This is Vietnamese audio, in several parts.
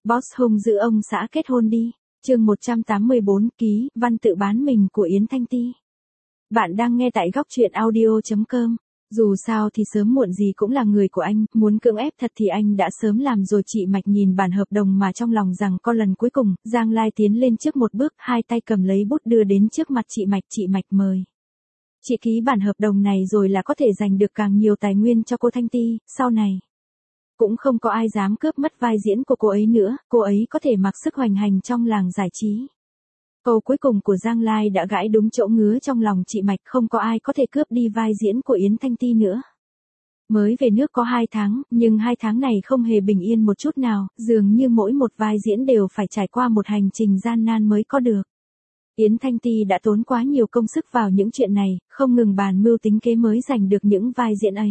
Boss hung giữ ông xã kết hôn đi. Chương 184 ký, văn tự bán mình của Yến Thanh Ti. Bạn đang nghe tại góc truyện audio.com. Dù sao thì sớm muộn gì cũng là người của anh, muốn cưỡng ép thật thì anh đã sớm làm rồi. Chị Mạch nhìn bản hợp đồng mà trong lòng rằng có lần cuối cùng, Giang Lai tiến lên trước một bước, hai tay cầm lấy bút đưa đến trước mặt chị Mạch mời. Chị ký bản hợp đồng này rồi là có thể giành được càng nhiều tài nguyên cho cô Thanh Ti, sau này. Cũng không có ai dám cướp mất vai diễn của cô ấy nữa, cô ấy có thể mặc sức hoành hành trong làng giải trí. Câu cuối cùng của Giang Lai đã gãi đúng chỗ ngứa trong lòng chị Mạch, không có ai có thể cướp đi vai diễn của Yến Thanh Ti nữa. Mới về nước có 2 tháng, nhưng 2 tháng này không hề bình yên một chút nào, dường như mỗi một vai diễn đều phải trải qua một hành trình gian nan mới có được. Yến Thanh Ti đã tốn quá nhiều công sức vào những chuyện này, không ngừng bàn mưu tính kế mới giành được những vai diễn ấy.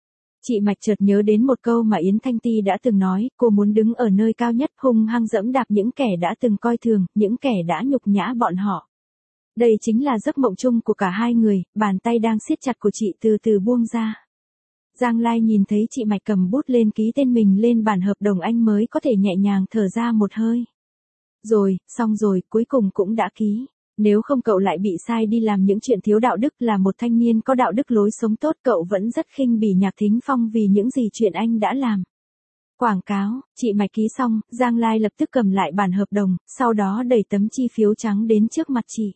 Chị Mạch chợt nhớ đến một câu mà Yến Thanh Ti đã từng nói, cô muốn đứng ở nơi cao nhất, hung hăng dẫm đạp những kẻ đã từng coi thường, những kẻ đã nhục nhã bọn họ. Đây chính là giấc mộng chung của cả hai người, bàn tay đang siết chặt của chị từ từ buông ra. Giang Lai nhìn thấy chị Mạch cầm bút lên ký tên mình lên bản hợp đồng, anh mới có thể nhẹ nhàng thở ra một hơi. Rồi, xong rồi, cuối cùng cũng đã ký. Nếu không cậu lại bị sai đi làm những chuyện thiếu đạo đức, là một thanh niên có đạo đức lối sống tốt, cậu vẫn rất khinh bỉ Nhạc Thính Phong vì những gì chuyện anh đã làm. Quảng cáo, chị Mạch ký xong, Giang Lai lập tức cầm lại bản hợp đồng, sau đó đẩy tấm chi phiếu trắng đến trước mặt chị.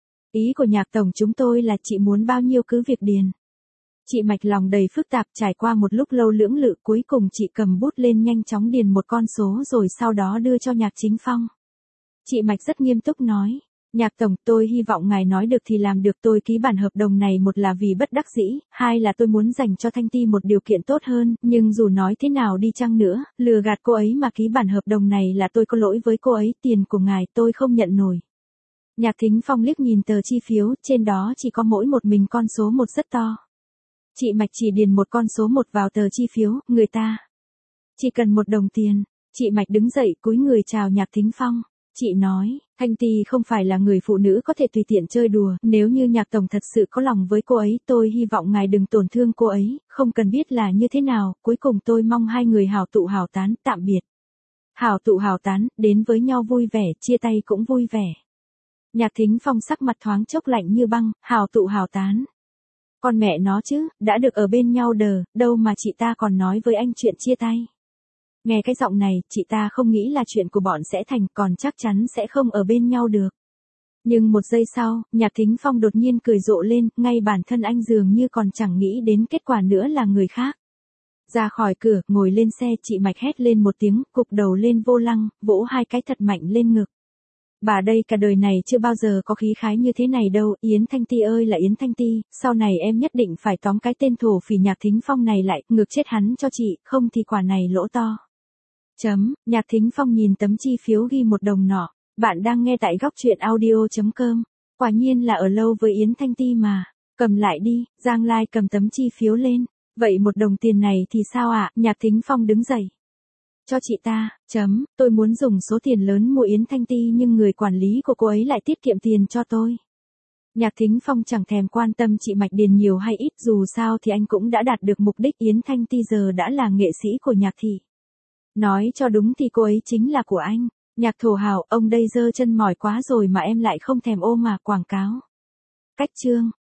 Ý của Nhạc tổng chúng tôi là chị muốn bao nhiêu cứ việc điền. Chị Mạch lòng đầy phức tạp, trải qua một lúc lâu lưỡng lự, cuối cùng chị cầm bút lên nhanh chóng điền một con số rồi sau đó đưa cho Nhạc Thính Phong. Chị Mạch rất nghiêm túc nói. Nhạc tổng, tôi hy vọng ngài nói được thì làm được. Tôi ký bản hợp đồng này, một là vì bất đắc dĩ, hai là tôi muốn dành cho Thanh Ti một điều kiện tốt hơn, nhưng dù nói thế nào đi chăng nữa, lừa gạt cô ấy mà ký bản hợp đồng này là tôi có lỗi với cô ấy, tiền của ngài tôi không nhận nổi. Nhạc Thính Phong liếc nhìn tờ chi phiếu, trên đó chỉ có mỗi một mình con số 1 rất to. Chị Mạch chỉ điền một con số 1 vào tờ chi phiếu, người ta chỉ cần 1 đồng tiền. Chị Mạch đứng dậy cúi người chào Nhạc Thính Phong. Chị nói, Thanh Ti không phải là người phụ nữ có thể tùy tiện chơi đùa, nếu như Nhạc tổng thật sự có lòng với cô ấy, tôi hy vọng ngài đừng tổn thương cô ấy, không cần biết là như thế nào, cuối cùng tôi mong hai người hảo tụ hảo tán, tạm biệt. Hảo tụ hảo tán, đến với nhau vui vẻ, chia tay cũng vui vẻ. Nhạc Thính Phong sắc mặt thoáng chốc lạnh như băng, hảo tụ hảo tán. Con mẹ nó chứ, đã được ở bên nhau đâu mà chị ta còn nói với anh chuyện chia tay. Nghe cái giọng này, chị ta không nghĩ là chuyện của bọn sẽ thành, còn chắc chắn sẽ không ở bên nhau được. Nhưng một giây sau, Nhạc Thính Phong đột nhiên cười rộ lên, ngay bản thân anh dường như còn chẳng nghĩ đến kết quả nữa là người khác. Ra khỏi cửa, ngồi lên xe, chị Mạch hét lên một tiếng, cụp đầu lên vô lăng, vỗ 2 cái thật mạnh lên ngực. Bà đây cả đời này chưa bao giờ có khí khái như thế này đâu, Yến Thanh Ti ơi là Yến Thanh Ti, sau này em nhất định phải tóm cái tên thổ phỉ Nhạc Thính Phong này lại, ngược chết hắn cho chị, không thì quả này lỗ to. Nhạc Thính Phong nhìn tấm chi phiếu ghi 1 đồng nọ. Bạn đang nghe tại góc truyện audio.com. Quả nhiên là ở lâu với Yến Thanh Ti mà. Cầm lại đi, Giang Lai cầm tấm chi phiếu lên. Vậy 1 đồng tiền này thì sao ạ? Nhạc Thính Phong đứng dậy. Cho chị ta, tôi muốn dùng số tiền lớn mua Yến Thanh Ti nhưng người quản lý của cô ấy lại tiết kiệm tiền cho tôi. Nhạc Thính Phong chẳng thèm quan tâm chị Mạch điền nhiều hay ít, dù sao thì anh cũng đã đạt được mục đích, Yến Thanh Ti giờ đã là nghệ sĩ của Nhạc thị. Nói cho đúng thì cô ấy chính là của anh. Nhạc thổ hào, ông đây giơ chân mỏi quá rồi mà em lại không thèm ôm mà quảng cáo. Cách chương.